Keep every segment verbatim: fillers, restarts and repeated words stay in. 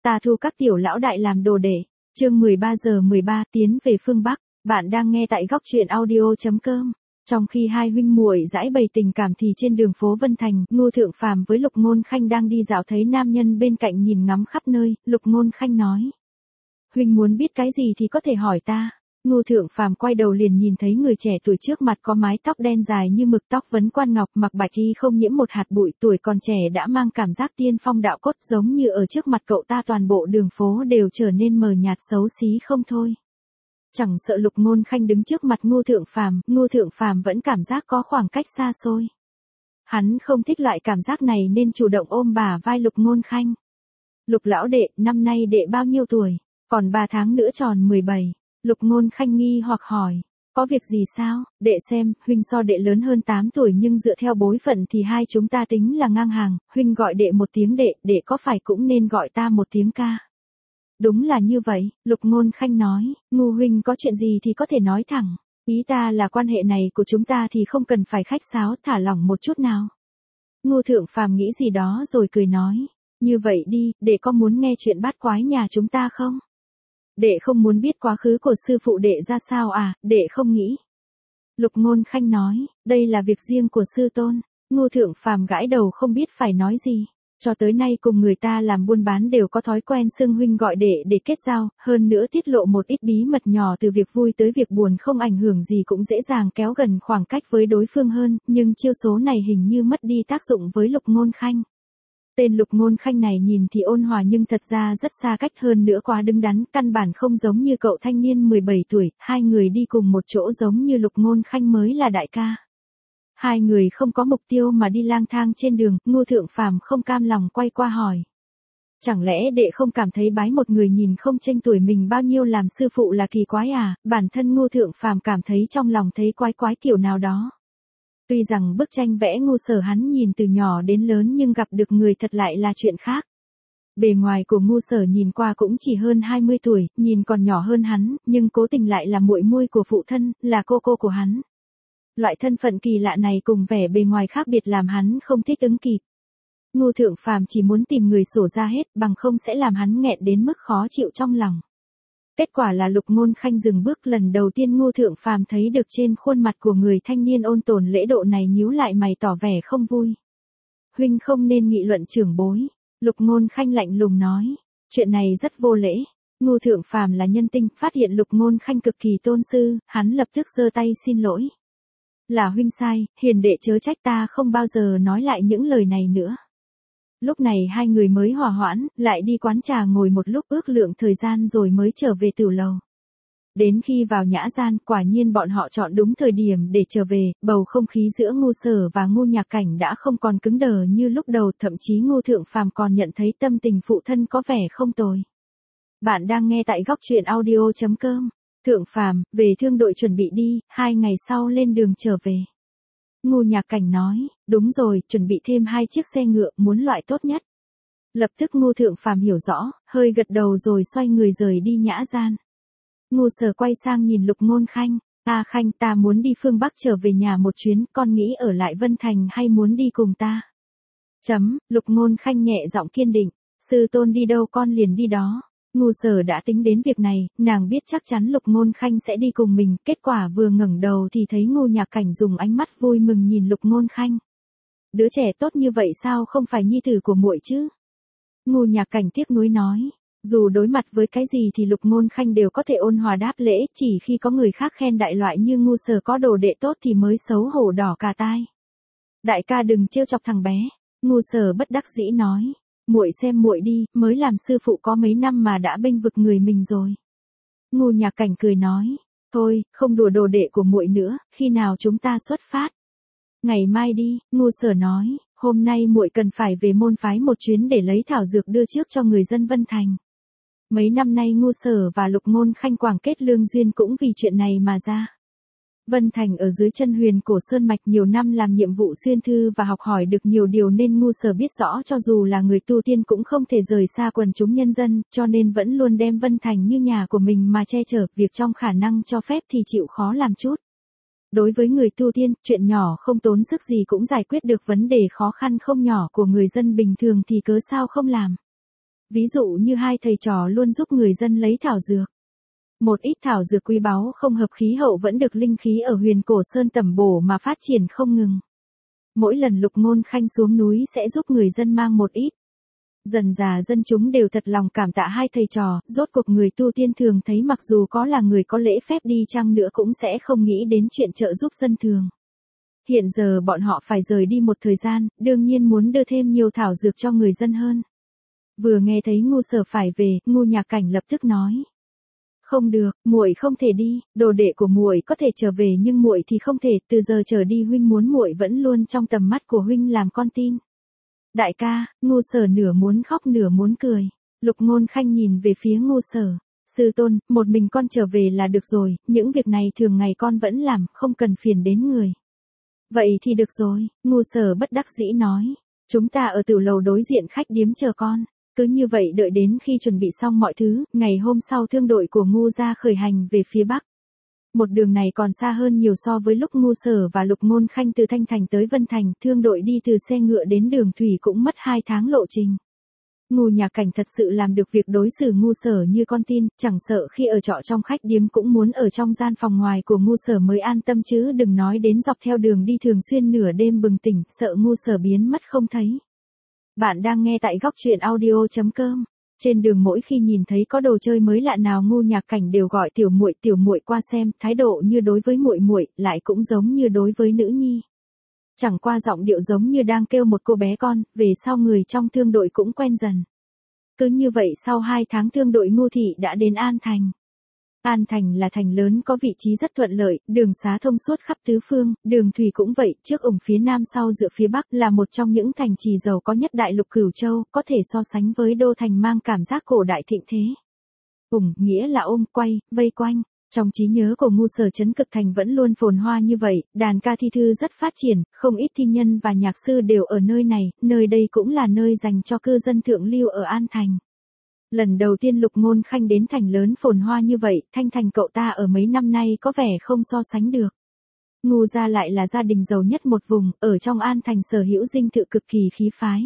Ta thu các tiểu lão đại làm đồ đệ. Chương mười ba giờ mười ba tiến về phương Bắc. Bạn đang nghe tại góc truyện audio chấm com. Trong khi hai huynh muội giải bày tình cảm thì trên đường phố Vân Thành, Ngô Thượng Phàm với Lục Ngôn Khanh đang đi dạo thấy nam nhân bên cạnh nhìn ngắm khắp nơi, Lục Ngôn Khanh nói: "Huynh muốn biết cái gì thì có thể hỏi ta." Ngô Thượng Phàm quay đầu liền nhìn thấy người trẻ tuổi trước mặt có mái tóc đen dài như mực, tóc vấn quan ngọc, mặc bạch y không nhiễm một hạt bụi, tuổi còn trẻ đã mang cảm giác tiên phong đạo cốt, giống như ở trước mặt cậu ta toàn bộ đường phố đều trở nên mờ nhạt xấu xí không thôi. Chẳng sợ Lục Ngôn Khanh đứng trước mặt Ngô Thượng Phàm, Ngô Thượng Phàm vẫn cảm giác có khoảng cách xa xôi. Hắn không thích loại cảm giác này nên chủ động ôm bả vai Lục Ngôn Khanh. "Lục lão đệ, năm nay đệ bao nhiêu tuổi?" "Còn ba tháng nữa tròn mười bảy." Lục Ngôn Khanh nghi hoặc hỏi: "Có việc gì sao?" "Đệ xem, huynh so đệ lớn hơn tám tuổi nhưng dựa theo bối phận thì hai chúng ta tính là ngang hàng, huynh gọi đệ một tiếng đệ, đệ có phải cũng nên gọi ta một tiếng ca?" "Đúng là như vậy," Lục Ngôn Khanh nói, "Ngô huynh có chuyện gì thì có thể nói thẳng. Ý ta là quan hệ này của chúng ta thì không cần phải khách sáo, thả lỏng một chút nào." Ngô Thượng Phàm nghĩ gì đó rồi cười nói: "Như vậy đi, đệ có muốn nghe chuyện bát quái nhà chúng ta không?" "Đệ không muốn biết quá khứ của sư phụ đệ ra sao à, đệ không nghĩ." Lục Ngôn Khanh nói: "Đây là việc riêng của sư tôn." Ngô Thượng Phàm gãi đầu không biết phải nói gì. Cho tới nay cùng người ta làm buôn bán đều có thói quen xưng huynh gọi đệ để kết giao, hơn nữa tiết lộ một ít bí mật nhỏ từ việc vui tới việc buồn không ảnh hưởng gì cũng dễ dàng kéo gần khoảng cách với đối phương hơn, nhưng chiêu số này hình như mất đi tác dụng với Lục Ngôn Khanh. Tên Lục Ngôn Khanh này nhìn thì ôn hòa nhưng thật ra rất xa cách, hơn nữa quá đứng đắn, căn bản không giống như cậu thanh niên mười bảy tuổi, hai người đi cùng một chỗ giống như Lục Ngôn Khanh mới là đại ca. Hai người không có mục tiêu mà đi lang thang trên đường, Ngô Thượng Phàm không cam lòng quay qua hỏi: "Chẳng lẽ đệ không cảm thấy bái một người nhìn không chênh tuổi mình bao nhiêu làm sư phụ là kỳ quái à?" Bản thân Ngô Thượng Phàm cảm thấy trong lòng thấy quái quái kiểu nào đó. Tuy rằng bức tranh vẽ Ngô Sở hắn nhìn từ nhỏ đến lớn nhưng gặp được người thật lại là chuyện khác. Bề ngoài của Ngô Sở nhìn qua cũng chỉ hơn hai mươi tuổi, nhìn còn nhỏ hơn hắn, nhưng cố tình lại là muội muội của phụ thân, là cô cô của hắn. Loại thân phận kỳ lạ này cùng vẻ bề ngoài khác biệt làm hắn không thích ứng kịp. Ngô Thượng Phàm chỉ muốn tìm người sổ ra hết, bằng không sẽ làm hắn nghẹn đến mức khó chịu trong lòng. Kết quả là Lục Ngôn Khanh dừng bước, lần đầu tiên Ngô Thượng Phàm thấy được trên khuôn mặt của người thanh niên ôn tồn lễ độ này nhíu lại mày tỏ vẻ không vui. "Huynh không nên nghị luận trưởng bối." Lục Ngôn Khanh lạnh lùng nói. "Chuyện này rất vô lễ." Ngô Thượng Phàm là nhân tinh, phát hiện Lục Ngôn Khanh cực kỳ tôn sư, hắn lập tức giơ tay xin lỗi. "Là huynh sai, hiền đệ chớ trách, ta không bao giờ nói lại những lời này nữa." Lúc này hai người mới hòa hoãn, lại đi quán trà ngồi một lúc ước lượng thời gian rồi mới trở về tử lầu. Đến khi vào nhã gian, quả nhiên bọn họ chọn đúng thời điểm để trở về, bầu không khí giữa Ngô Sở và Ngô Nhạc Cảnh đã không còn cứng đờ như lúc đầu, thậm chí Ngô Thượng Phàm còn nhận thấy tâm tình phụ thân có vẻ không tồi. Bạn đang nghe tại góc truyện audio chấm com. "Thượng Phàm, về thương đội chuẩn bị đi, hai ngày sau lên đường trở về." Ngô Nhạc Cảnh nói. "Đúng rồi, chuẩn bị thêm hai chiếc xe ngựa, muốn loại tốt nhất." Lập tức Ngô Thượng Phàm hiểu rõ, hơi gật đầu rồi xoay người rời đi nhã gian. Ngô Sở quay sang nhìn Lục Ngôn Khanh: "A Khanh, ta muốn đi phương Bắc trở về nhà một chuyến, con nghĩ ở lại Vân Thành hay muốn đi cùng ta?" Chấm, Lục Ngôn Khanh nhẹ giọng kiên định: "Sư tôn đi đâu con liền đi đó." Ngô Sở đã tính đến việc này, nàng biết chắc chắn Lục Ngôn Khanh sẽ đi cùng mình, kết quả vừa ngẩng đầu thì thấy Ngô Nhạc Cảnh dùng ánh mắt vui mừng nhìn Lục Ngôn Khanh. "Đứa trẻ tốt như vậy sao không phải nhi tử của muội chứ?" Ngô Nhạc Cảnh tiếc nuối nói. Dù đối mặt với cái gì thì Lục Ngôn Khanh đều có thể ôn hòa đáp lễ, chỉ khi có người khác khen đại loại như Ngô Sở có đồ đệ tốt thì mới xấu hổ đỏ cả tai. "Đại ca đừng trêu chọc thằng bé." Ngô Sở bất đắc dĩ nói. "Muội xem muội đi, mới làm sư phụ có mấy năm mà đã bênh vực người mình rồi." Ngô Nhạc Cảnh cười nói. "Thôi, không đùa đồ đệ của muội nữa, khi nào chúng ta xuất phát?" "Ngày mai đi." Ngô Sở nói. "Hôm nay muội cần phải về môn phái một chuyến để lấy thảo dược đưa trước cho người dân Vân Thành." Mấy năm nay Ngô Sở và Lục Ngôn Khanh quảng kết lương duyên cũng vì chuyện này mà ra. Vân Thành ở dưới chân Huyền Cổ Sơn Mạch, nhiều năm làm nhiệm vụ xuyên thư và học hỏi được nhiều điều nên Ngô Sở biết rõ cho dù là người tu tiên cũng không thể rời xa quần chúng nhân dân, cho nên vẫn luôn đem Vân Thành như nhà của mình mà che chở, việc trong khả năng cho phép thì chịu khó làm chút. Đối với người tu tiên, chuyện nhỏ không tốn sức gì cũng giải quyết được vấn đề khó khăn không nhỏ của người dân bình thường thì cớ sao không làm. Ví dụ như hai thầy trò luôn giúp người dân lấy thảo dược. Một ít thảo dược quý báu không hợp khí hậu vẫn được linh khí ở Huyền Cổ Sơn tẩm bổ mà phát triển không ngừng. Mỗi lần Lục Ngôn Khanh xuống núi sẽ giúp người dân mang một ít. Dần dà dân chúng đều thật lòng cảm tạ hai thầy trò, rốt cuộc người tu tiên thường thấy mặc dù có là người có lễ phép đi chăng nữa cũng sẽ không nghĩ đến chuyện trợ giúp dân thường. Hiện giờ bọn họ phải rời đi một thời gian, đương nhiên muốn đưa thêm nhiều thảo dược cho người dân hơn. Vừa nghe thấy Ngu Sở phải về, Ngu Nhạc Cảnh lập tức nói: "Không được, muội không thể đi, đồ đệ của muội có thể trở về nhưng muội thì không thể, từ giờ trở đi huynh muốn muội vẫn luôn trong tầm mắt của huynh làm con tin." "Đại ca." Ngu Sở nửa muốn khóc nửa muốn cười. Lục Ngôn Khanh nhìn về phía Ngu Sở: "Sư tôn, một mình con trở về là được rồi, những việc này thường ngày con vẫn làm, không cần phiền đến người." "Vậy thì được rồi." Ngu Sở bất đắc dĩ nói: "Chúng ta ở tiểu lầu đối diện khách điếm chờ con." Cứ như vậy đợi đến khi chuẩn bị xong mọi thứ, ngày hôm sau thương đội của Ngu gia khởi hành về phía Bắc. Một đường này còn xa hơn nhiều so với lúc Ngu Sở và Lục Ngôn Khanh từ Thanh Thành tới Vân Thành, thương đội đi từ xe ngựa đến đường thủy cũng mất hai tháng lộ trình. Ngu Nhạc Cảnh thật sự làm được việc đối xử Ngu Sở như con tin, chẳng sợ khi ở trọ trong khách điếm cũng muốn ở trong gian phòng ngoài của Ngu Sở mới an tâm chứ đừng nói đến dọc theo đường đi thường xuyên nửa đêm bừng tỉnh, sợ Ngu Sở biến mất không thấy. Bạn đang nghe tại góc truyện audio chấm com. Trên đường mỗi khi nhìn thấy có đồ chơi mới lạ nào Ngu Nhạc Cảnh đều gọi tiểu muội tiểu muội qua xem, thái độ như đối với muội muội, lại cũng giống như đối với nữ nhi. Chẳng qua giọng điệu giống như đang kêu một cô bé con, về sau người trong thương đội cũng quen dần. Cứ như vậy sau hai tháng thương đội Ngu thị đã đến An Thành. An Thành là thành lớn có vị trí rất thuận lợi, đường xá thông suốt khắp tứ phương, đường thủy cũng vậy, trước ủng phía nam sau dựa phía bắc, là một trong những thành trì giàu có nhất đại lục Cửu Châu, có thể so sánh với đô thành mang cảm giác cổ đại thịnh thế. Ủng nghĩa là ôm, quay, vây quanh. Trong trí nhớ của Ngu Sở Trấn Cực Thành vẫn luôn phồn hoa như vậy, đàn ca thi thư rất phát triển, không ít thi nhân và nhạc sư đều ở nơi này, nơi đây cũng là nơi dành cho cư dân thượng lưu ở An Thành. Lần đầu tiên Lục Ngôn Khanh đến thành lớn phồn hoa như vậy, Thanh Thành cậu ta ở mấy năm nay có vẻ không so sánh được. Ngu gia lại là gia đình giàu nhất một vùng, ở trong An Thành sở hữu dinh thự cực kỳ khí phái.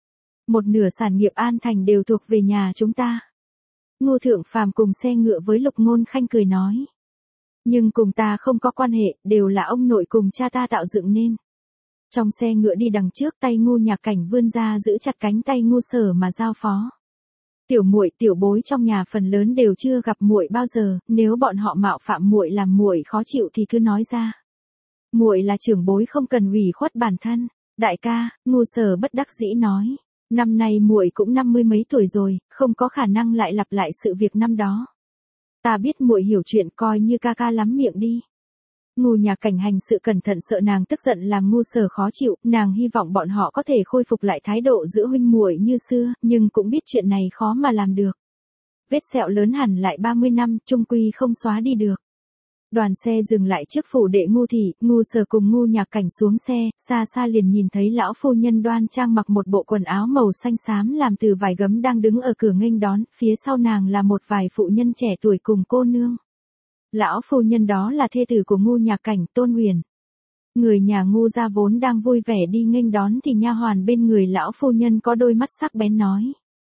Một nửa sản nghiệp An Thành đều thuộc về nhà chúng ta. Ngô Thượng Phàm cùng xe ngựa với Lục Ngôn Khanh cười nói. Nhưng cùng ta không có quan hệ, đều là ông nội cùng cha ta tạo dựng nên. Trong xe ngựa đi đằng trước, tay Ngu Nhạc Cảnh vươn ra giữ chặt cánh tay Ngu Sở mà giao phó. Tiểu muội, tiểu bối trong nhà phần lớn đều chưa gặp muội bao giờ, nếu bọn họ mạo phạm muội làm muội khó chịu thì cứ nói ra. Muội là trưởng bối không cần ủy khuất bản thân. Đại ca, Ngu Sở bất đắc dĩ nói, năm nay muội cũng năm mươi mấy tuổi rồi, không có khả năng lại lặp lại sự việc năm đó. Ta biết muội hiểu chuyện, coi như ca ca lắm miệng đi. Ngu Nhạc Cảnh hành sự cẩn thận sợ nàng tức giận làm Ngu Sở khó chịu, nàng hy vọng bọn họ có thể khôi phục lại thái độ giữa huynh muội như xưa, nhưng cũng biết chuyện này khó mà làm được. Vết sẹo lớn hẳn lại ba mươi năm, chung quy không xóa đi được. Đoàn xe dừng lại trước phủ đệ Ngu thị, Ngu Sở cùng Ngu Nhạc Cảnh xuống xe, xa xa liền nhìn thấy lão phu nhân đoan trang mặc một bộ quần áo màu xanh xám làm từ vải gấm đang đứng ở cửa nghênh đón, phía sau nàng là một vài phụ nhân trẻ tuổi cùng cô nương. Lão phu nhân đó là thê tử của Ngu Nhạc Cảnh, Tôn Huyền. Người nhà Ngu gia vốn đang vui vẻ đi nghênh đón thì nha hoàn bên người lão phu nhân có đôi mắt sắc bén nói.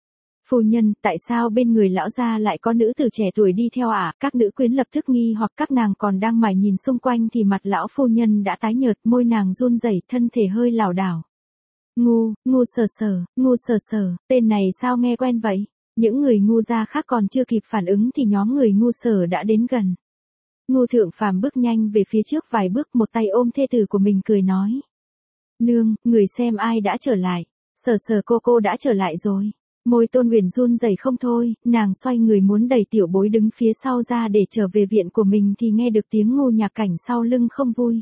Phu nhân, tại sao bên người lão gia lại có nữ tử trẻ tuổi đi theo ạ? À? Các nữ quyến lập tức nghi hoặc các nàng còn đang mải nhìn xung quanh thì mặt lão phu nhân đã tái nhợt, môi nàng run rẩy, thân thể hơi lảo đảo. Ngu, Ngu Sở Sở, Ngu Sở Sở, tên này sao nghe quen vậy? Những người Ngu gia khác còn chưa kịp phản ứng thì nhóm người Ngu Sở đã đến gần. Ngu Thượng Phàm bước nhanh về phía trước vài bước, một tay ôm thê tử của mình cười nói. Nương, người xem ai đã trở lại. Sở Sở cô cô đã trở lại rồi. Môi Tôn Huyền run rẩy không thôi, nàng xoay người muốn đẩy tiểu bối đứng phía sau ra để trở về viện của mình thì nghe được tiếng Ngu Nhạc Cảnh sau lưng không vui.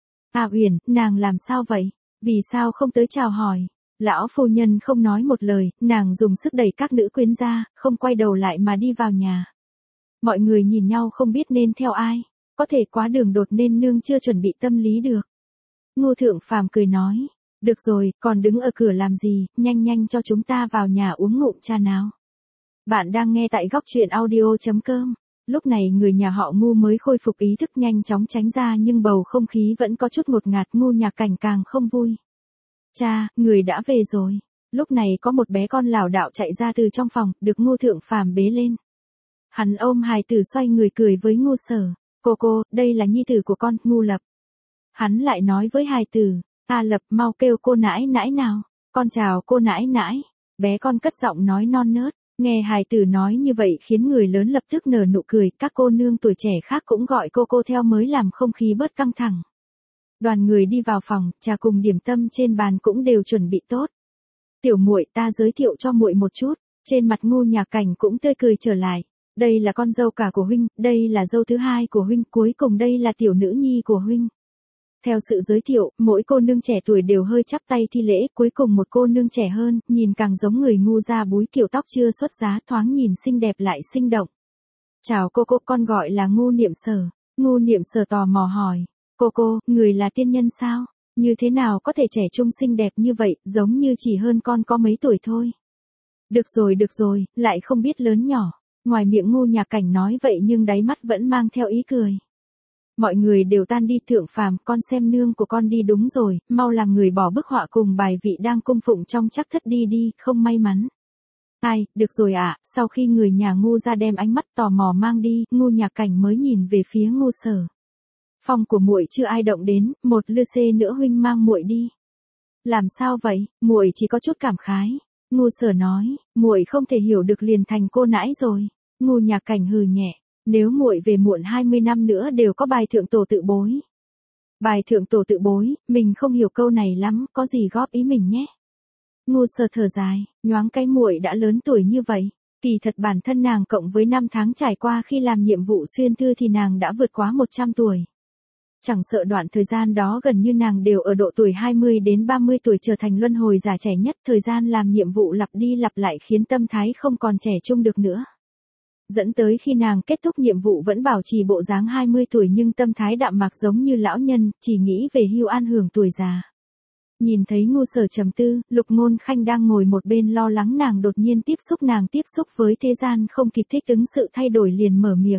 À Huyền, nàng làm sao vậy? Vì sao không tới chào hỏi? Lão phu nhân không nói một lời, nàng dùng sức đẩy các nữ quyến ra, không quay đầu lại mà đi vào nhà. Mọi người nhìn nhau không biết nên theo ai, có thể quá đường đột nên nương chưa chuẩn bị tâm lý được. Ngô Thượng Phàm cười nói, được rồi, còn đứng ở cửa làm gì, nhanh nhanh cho chúng ta vào nhà uống ngụm trà nào. Bạn đang nghe tại góc truyện audio chấm com. Lúc này người nhà họ Ngu mới khôi phục ý thức nhanh chóng tránh ra nhưng bầu không khí vẫn có chút ngột ngạt. Ngu Nhạc Cảnh càng không vui. Cha, người đã về rồi. lúc này có một bé con lảo đảo chạy ra từ trong phòng, được Ngô Thượng Phàm bế lên. Hắn ôm hài tử xoay người cười với Ngô Sở, cô cô, đây là nhi tử của con, Ngô Lập. Hắn lại nói với hài tử, A Lập mau kêu cô nãi nãi nào, con chào cô nãi nãi, bé con cất giọng nói non nớt, nghe hài tử nói như vậy khiến người lớn lập tức nở nụ cười, các cô nương tuổi trẻ khác cũng gọi cô cô theo mới làm không khí bớt căng thẳng. Đoàn người đi vào phòng, trà cùng điểm tâm trên bàn cũng đều chuẩn bị tốt. Tiểu muội, ta giới thiệu cho muội một chút, trên mặt Ngô Nhạc Cảnh cũng tươi cười trở lại. Đây là con dâu cả của huynh, đây là dâu thứ hai của huynh, cuối cùng đây là tiểu nữ nhi của huynh. Theo sự giới thiệu, mỗi cô nương trẻ tuổi đều hơi chắp tay thi lễ, cuối cùng một cô nương trẻ hơn, nhìn càng giống người ngu ra búi, kiểu tóc chưa xuất giá, thoáng nhìn xinh đẹp lại sinh động. Chào cô cô, con gọi là Ngô Niệm Sở. Ngô Niệm Sở tò mò hỏi, cô cô, người là tiên nhân sao? Như thế nào có thể trẻ trung xinh đẹp như vậy, giống như chỉ hơn con có mấy tuổi thôi. Được rồi được rồi, lại không biết lớn nhỏ. Ngoài miệng Ngô Nhạc Cảnh nói vậy nhưng đáy mắt vẫn mang theo ý cười. Mọi người đều tan đi. Thượng Phàm, con xem nương của con đi đúng rồi, mau làm người bỏ bức họa cùng bài vị đang cung phụng trong trắc thất đi đi, không may mắn. Ai, được rồi ạ, à, sau khi người nhà Ngô ra đem ánh mắt tò mò mang đi, Ngô Nhạc Cảnh mới nhìn về phía Ngô Sở. Phòng của muội chưa ai động đến, một lư xê nữa huynh mang muội đi. Làm sao vậy? Muội chỉ có chút cảm khái. Ngô Sở nói, muội không thể hiểu được liền thành cô nãi rồi. Ngô Nhạc Cảnh hừ nhẹ, nếu muội về muộn hai mươi năm nữa đều có bài thượng tổ tự bối. Bài thượng tổ tự bối, mình không hiểu câu này lắm, có gì góp ý mình nhé. Ngô Sở thở dài, nhoáng cái muội đã lớn tuổi như vậy. Kỳ thật bản thân nàng cộng với năm tháng trải qua khi làm nhiệm vụ xuyên thư thì nàng đã vượt quá một trăm tuổi. Chẳng sợ đoạn thời gian đó gần như nàng đều ở độ tuổi hai mươi đến ba mươi tuổi trở thành luân hồi giả trẻ nhất, thời gian làm nhiệm vụ lặp đi lặp lại khiến tâm thái không còn trẻ trung được nữa. Dẫn tới khi nàng kết thúc nhiệm vụ vẫn bảo trì bộ dáng hai mươi tuổi nhưng tâm thái đạm mạc giống như lão nhân, chỉ nghĩ về hưu an hưởng tuổi già. Nhìn thấy Ngô Sở trầm tư, Lục Ngôn Khanh đang ngồi một bên lo lắng nàng đột nhiên tiếp xúc nàng tiếp xúc với thế gian không kịp thích ứng sự thay đổi liền mở miệng.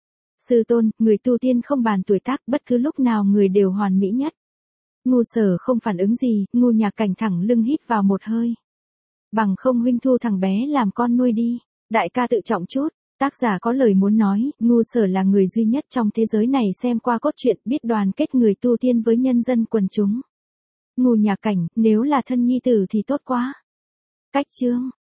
Sư tôn, người tu tiên không bàn tuổi tác, bất cứ lúc nào người đều hoàn mỹ nhất. Ngô Sở không phản ứng gì, Ngô Nhạc Cảnh thẳng lưng hít vào một hơi. Bằng không huynh thu thằng bé làm con nuôi đi, đại ca tự trọng chút. Tác giả có lời muốn nói, Ngô Sở là người duy nhất trong thế giới này xem qua cốt truyện biết đoàn kết người tu tiên với nhân dân quần chúng. Ngô Nhạc Cảnh, nếu là thân nhi tử thì tốt quá. Cách chương